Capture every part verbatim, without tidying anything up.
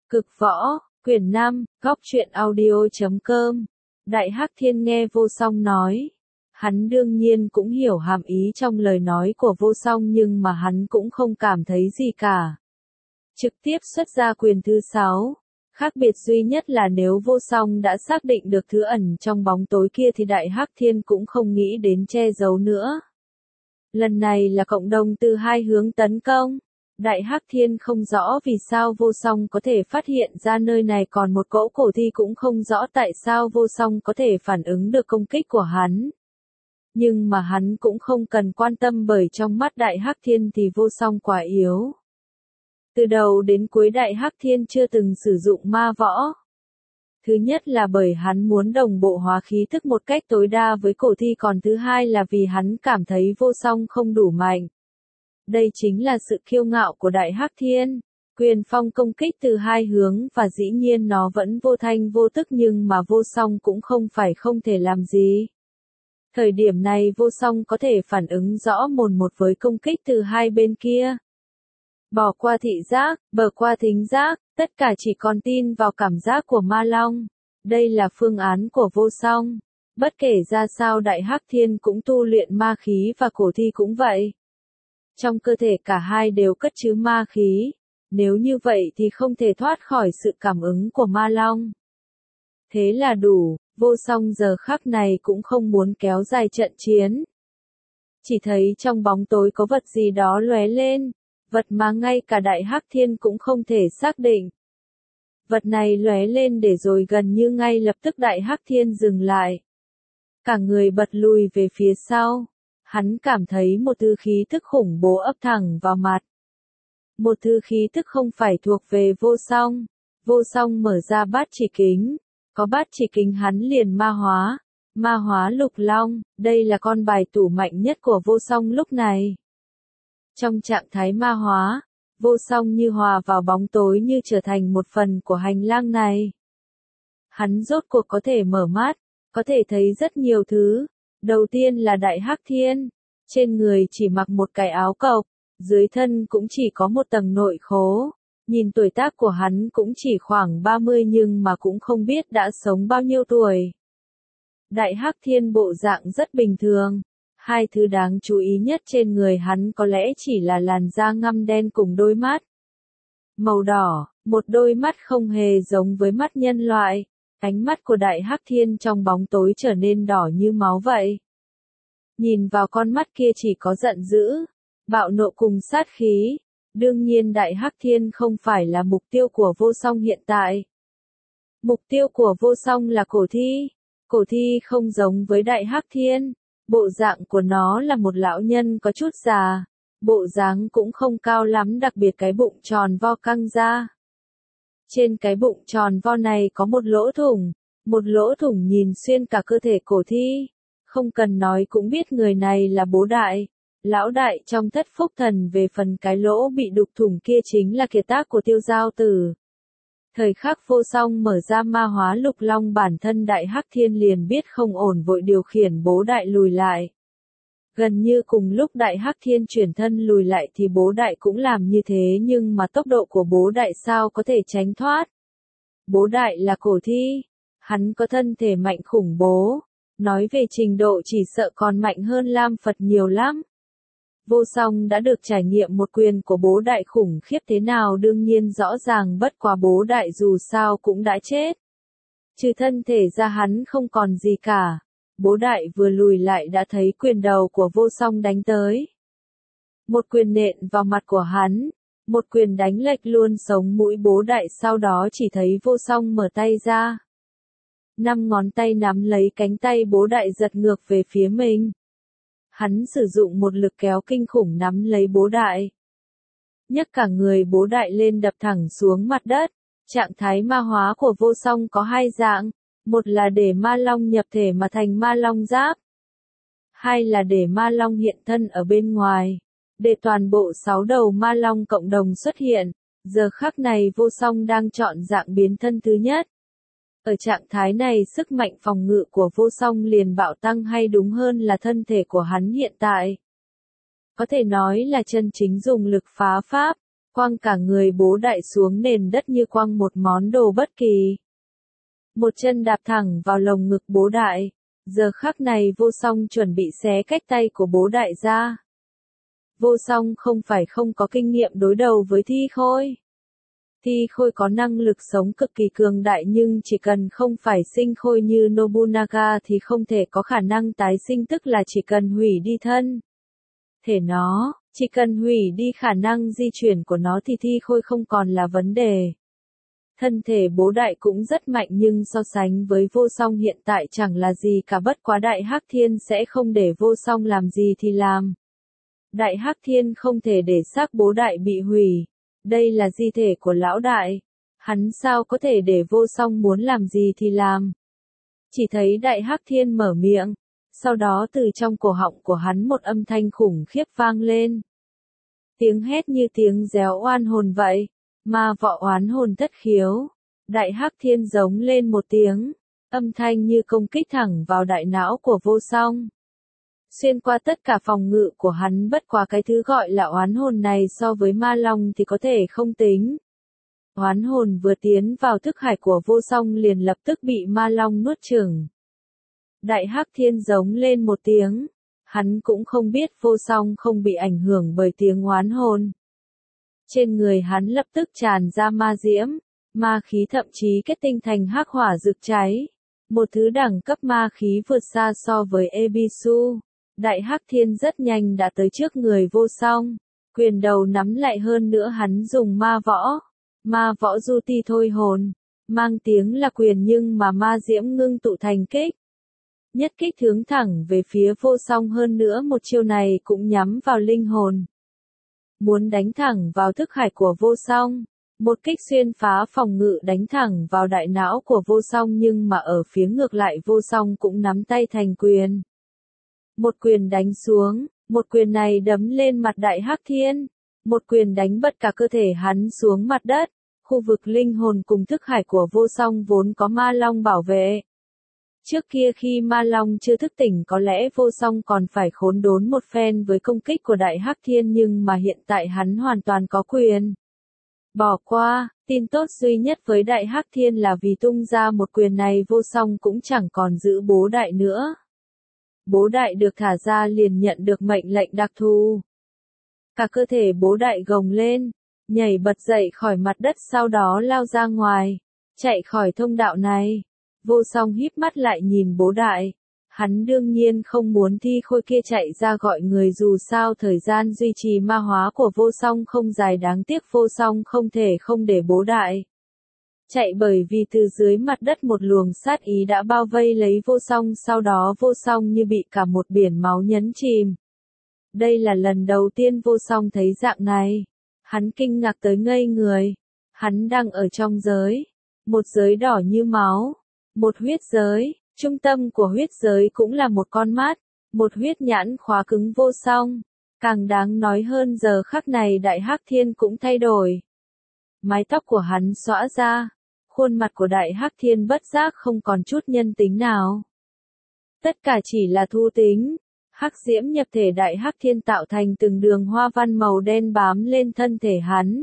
Cực võ, quyển năm, góc truyện audio chấm com. Đại Hắc Thiên nghe Vô Song nói. Hắn đương nhiên cũng hiểu hàm ý trong lời nói của Vô Song nhưng mà hắn cũng không cảm thấy gì cả. Trực tiếp xuất ra quyền thứ sáu. Khác biệt duy nhất là nếu Vô Song đã xác định được thứ ẩn trong bóng tối kia thì Đại Hắc Thiên cũng không nghĩ đến che giấu nữa. Lần này là cộng đồng từ hai hướng tấn công. Đại Hắc Thiên không rõ vì sao Vô Song có thể phát hiện ra nơi này còn một cỗ cổ thi cũng không rõ tại sao Vô Song có thể phản ứng được công kích của hắn. Nhưng mà hắn cũng không cần quan tâm bởi trong mắt Đại Hắc Thiên thì Vô Song quá yếu. Từ đầu đến cuối Đại Hắc Thiên chưa từng sử dụng ma võ. Thứ nhất là bởi hắn muốn đồng bộ hóa khí thức một cách tối đa với cổ thi, còn thứ hai là vì hắn cảm thấy Vô Song không đủ mạnh. Đây chính là sự kiêu ngạo của Đại Hắc Thiên. Quyền phong công kích từ hai hướng và dĩ nhiên nó vẫn vô thanh vô tức nhưng mà Vô Song cũng không phải không thể làm gì. Thời điểm này Vô Song có thể phản ứng rõ mồn một với công kích từ hai bên kia. Bỏ qua thị giác, bờ qua thính giác, tất cả chỉ còn tin vào cảm giác của Ma Long. Đây là phương án của Vô Song. Bất kể ra sao Đại Hắc Thiên cũng tu luyện ma khí và cổ thi cũng vậy. Trong cơ thể cả hai đều cất trữ ma khí, nếu như vậy thì không thể thoát khỏi sự cảm ứng của Ma Long. Thế là đủ, Vô Song giờ khắc này cũng không muốn kéo dài trận chiến. Chỉ thấy trong bóng tối có vật gì đó lóe lên, vật mà ngay cả Đại Hắc Thiên cũng không thể xác định. Vật này lóe lên để rồi gần như ngay lập tức Đại Hắc Thiên dừng lại. Cả người bật lùi về phía sau. Hắn cảm thấy một thứ khí tức khủng bố ập thẳng vào mặt. Một thứ khí tức không phải thuộc về Vô Song. Vô Song mở ra bát chỉ kính. Có bát chỉ kính hắn liền ma hóa. Ma hóa lục long. Đây là con bài tủ mạnh nhất của Vô Song lúc này. Trong trạng thái ma hóa, Vô Song như hòa vào bóng tối, như trở thành một phần của hành lang này. Hắn rốt cuộc có thể mở mắt, có thể thấy rất nhiều thứ. Đầu tiên là Đại Hắc Thiên, trên người chỉ mặc một cái áo cộc, dưới thân cũng chỉ có một tầng nội khố. Nhìn tuổi tác của hắn cũng chỉ khoảng ba mươi nhưng mà cũng không biết đã sống bao nhiêu tuổi. Đại Hắc Thiên bộ dạng rất bình thường. Hai thứ đáng chú ý nhất trên người hắn có lẽ chỉ là làn da ngăm đen cùng đôi mắt màu đỏ, một đôi mắt không hề giống với mắt nhân loại. Ánh mắt của Đại Hắc Thiên trong bóng tối trở nên đỏ như máu vậy. Nhìn vào con mắt kia chỉ có giận dữ, bạo nộ cùng sát khí. Đương nhiên Đại Hắc Thiên không phải là mục tiêu của Vô Song hiện tại. Mục tiêu của Vô Song là cổ thi. Cổ thi không giống với Đại Hắc Thiên. Bộ dạng của nó là một lão nhân có chút già. Bộ dáng cũng không cao lắm, đặc biệt cái bụng tròn vo căng ra. Trên cái bụng tròn vo này có một lỗ thủng, một lỗ thủng nhìn xuyên cả cơ thể cổ thi. Không cần nói cũng biết người này là Bố Đại. Lão đại trong Thất Phúc Thần, về phần cái lỗ bị đục thủng kia chính là kiệt tác của Tiêu Giao Tử. Thời khắc Vô Song mở ra ma hóa lục long, bản thân Đại Hắc Thiên liền biết không ổn, vội điều khiển Bố Đại lùi lại. Gần như cùng lúc Đại Hắc Thiên chuyển thân lùi lại thì Bố Đại cũng làm như thế, nhưng mà tốc độ của Bố Đại sao có thể tránh thoát. Bố Đại là cổ thi, hắn có thân thể mạnh khủng bố, nói về trình độ chỉ sợ còn mạnh hơn Lam Phật nhiều lắm. Vô Song đã được trải nghiệm một quyền của Bố Đại khủng khiếp thế nào, đương nhiên rõ ràng, bất quá Bố Đại dù sao cũng đã chết. Trừ thân thể ra hắn không còn gì cả. Bố Đại vừa lùi lại đã thấy quyền đầu của Vô Song đánh tới. Một quyền nện vào mặt của hắn, một quyền đánh lệch luôn sống mũi Bố Đại, sau đó chỉ thấy Vô Song mở tay ra. Năm ngón tay nắm lấy cánh tay Bố Đại giật ngược về phía mình. Hắn sử dụng một lực kéo kinh khủng nắm lấy Bố Đại. Nhấc cả người Bố Đại lên đập thẳng xuống mặt đất. Trạng thái ma hóa của Vô Song có hai dạng. Một là để Ma Long nhập thể mà thành Ma Long giáp. Hai là để Ma Long hiện thân ở bên ngoài. Để toàn bộ sáu đầu Ma Long cộng đồng xuất hiện. Giờ khắc này Vô Song đang chọn dạng biến thân thứ nhất. Ở trạng thái này sức mạnh phòng ngự của Vô Song liền bạo tăng, hay đúng hơn là thân thể của hắn hiện tại có thể nói là chân chính dùng lực phá pháp. quăng cả người Bố Đại xuống nền đất như quăng một món đồ bất kỳ. Một chân đạp thẳng vào lồng ngực Bố Đại. Giờ khắc này Vô Song chuẩn bị xé cách tay của Bố Đại ra. Vô Song không phải không có kinh nghiệm đối đầu với Thi Khôi. Thi Khôi có năng lực sống cực kỳ cường đại nhưng chỉ cần không phải sinh khôi như Nobunaga thì không thể có khả năng tái sinh, tức là chỉ cần hủy đi thân thể nó, chỉ cần hủy đi khả năng di chuyển của nó thì Thi Khôi không còn là vấn đề. Thân thể Bố Đại cũng rất mạnh nhưng so sánh với Vô Song hiện tại chẳng là gì cả, bất quá Đại Hắc Thiên sẽ không để Vô Song làm gì thì làm. Đại Hắc Thiên không thể để xác Bố Đại bị hủy. Đây là di thể của lão đại. Hắn sao có thể để Vô Song muốn làm gì thì làm. Chỉ thấy Đại Hắc Thiên mở miệng. Sau đó từ trong cổ họng của hắn một âm thanh khủng khiếp vang lên. Tiếng hét như tiếng réo oan hồn vậy. Ma vọ oán hồn thất khiếu. Đại Hắc Thiên giống lên một tiếng. Âm thanh như công kích thẳng vào đại não của Vô Song. Xuyên qua tất cả phòng ngự của hắn, bất quá cái thứ gọi là oán hồn này so với ma long thì có thể không tính. Oán hồn vừa tiến vào thức hải của Vô Song liền lập tức bị ma long nuốt chửng. Đại Hắc Thiên giống lên một tiếng. Hắn cũng không biết Vô Song không bị ảnh hưởng bởi tiếng oán hồn. Trên người hắn lập tức tràn ra ma diễm, ma khí thậm chí kết tinh thành hắc hỏa rực cháy. Một thứ đẳng cấp ma khí vượt xa so với Ebisu. Đại Hắc Thiên rất nhanh đã tới trước người Vô Song, quyền đầu nắm lại, hơn nữa hắn dùng ma võ, ma võ du ti thôi hồn, mang tiếng là quyền nhưng mà ma diễm ngưng tụ thành kích. Nhất kích hướng thẳng về phía Vô Song, hơn nữa một chiêu này cũng nhắm vào linh hồn. Muốn đánh thẳng vào thức hải của Vô Song, một kích xuyên phá phòng ngự đánh thẳng vào đại não của Vô Song, nhưng mà ở phía ngược lại Vô Song cũng nắm tay thành quyền. Một quyền đánh xuống, một quyền này đấm lên mặt Đại Hắc Thiên, một quyền đánh bật cả cơ thể hắn xuống mặt đất. Khu vực linh hồn cùng thức hải của Vô Song vốn có ma long bảo vệ. Trước kia khi ma long chưa thức tỉnh có lẽ Vô Song còn phải khốn đốn một phen với công kích của Đại Hắc Thiên, nhưng mà hiện tại hắn hoàn toàn có quyền bỏ qua. Tin tốt duy nhất với Đại Hắc Thiên là vì tung ra một quyền này Vô Song cũng chẳng còn giữ Bố Đại nữa. Bố Đại được thả ra liền nhận được mệnh lệnh đặc thù. Cả cơ thể Bố Đại gồng lên, nhảy bật dậy khỏi mặt đất, sau đó lao ra ngoài, chạy khỏi thông đạo này. Vô Song híp mắt lại nhìn Bố Đại. Hắn đương nhiên không muốn Thi Khôi kia chạy ra gọi người, dù sao thời gian duy trì ma hóa của Vô Song không dài, đáng tiếc Vô Song không thể không để Bố Đại chạy, bởi vì từ dưới mặt đất một luồng sát ý đã bao vây lấy Vô Song, sau đó Vô Song như bị cả một biển máu nhấn chìm. Đây là lần đầu tiên Vô Song thấy dạng này. Hắn kinh ngạc tới ngây người. Hắn đang ở trong giới, một giới đỏ như máu, một huyết giới, trung tâm của huyết giới cũng là một con mắt, một huyết nhãn khóa cứng Vô Song. Càng đáng nói hơn, giờ khắc này Đại Hắc Thiên cũng thay đổi. Mái tóc của hắn xõa ra. Khuôn mặt của Đại Hắc Thiên bất giác không còn chút nhân tính nào. Tất cả chỉ là thu tính. Hắc diễm nhập thể Đại Hắc Thiên tạo thành từng đường hoa văn màu đen bám lên thân thể hắn.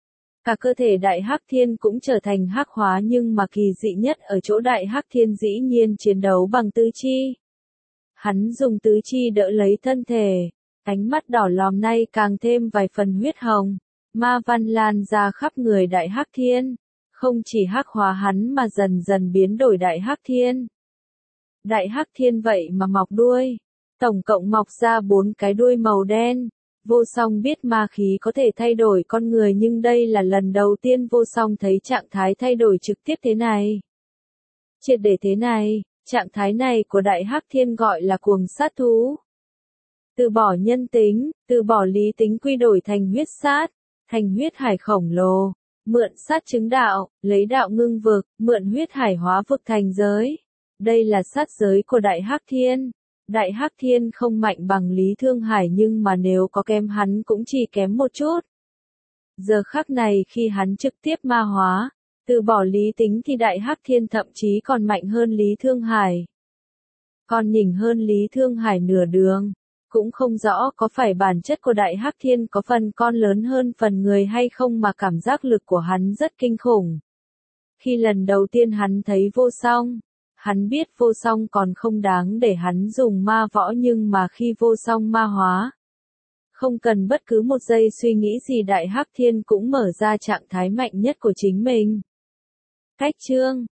Cả cơ thể Đại Hắc Thiên cũng trở thành hắc hóa, nhưng mà kỳ dị nhất ở chỗ Đại Hắc Thiên dĩ nhiên chiến đấu bằng tứ chi. Hắn dùng tứ chi đỡ lấy thân thể. Ánh mắt đỏ lòm nay càng thêm vài phần huyết hồng. Ma văn lan ra khắp người Đại Hắc Thiên. Không chỉ hắc hóa hắn mà dần dần biến đổi Đại Hắc Thiên. Đại Hắc Thiên vậy mà mọc đuôi. Tổng cộng mọc ra bốn cái đuôi màu đen. Vô Song biết ma khí có thể thay đổi con người, nhưng đây là lần đầu tiên Vô Song thấy trạng thái thay đổi trực tiếp thế này. Triệt để thế này, trạng thái này của Đại Hắc Thiên gọi là cuồng sát thú. Từ bỏ nhân tính, từ bỏ lý tính quy đổi thành huyết sát, thành huyết hải khổng lồ. Mượn sát chứng đạo, lấy đạo ngưng vực, mượn huyết hải hóa vực thành giới. Đây là sát giới của Đại Hắc Thiên. Đại Hắc Thiên không mạnh bằng Lý Thương Hải, nhưng mà nếu có kém hắn cũng chỉ kém một chút. Giờ khắc này khi hắn trực tiếp ma hóa, từ bỏ lý tính thì Đại Hắc Thiên thậm chí còn mạnh hơn Lý Thương Hải. Còn nhỉnh hơn Lý Thương Hải nửa đường. cũng không rõ có phải bản chất của Đại Hắc Thiên có phần con lớn hơn phần người hay không mà cảm giác lực của hắn rất kinh khủng. Khi lần đầu tiên hắn thấy Vô Song, hắn biết Vô Song còn không đáng để hắn dùng ma võ, nhưng mà khi Vô Song ma hóa, không cần bất cứ một giây suy nghĩ gì, Đại Hắc Thiên cũng mở ra trạng thái mạnh nhất của chính mình. Cách chương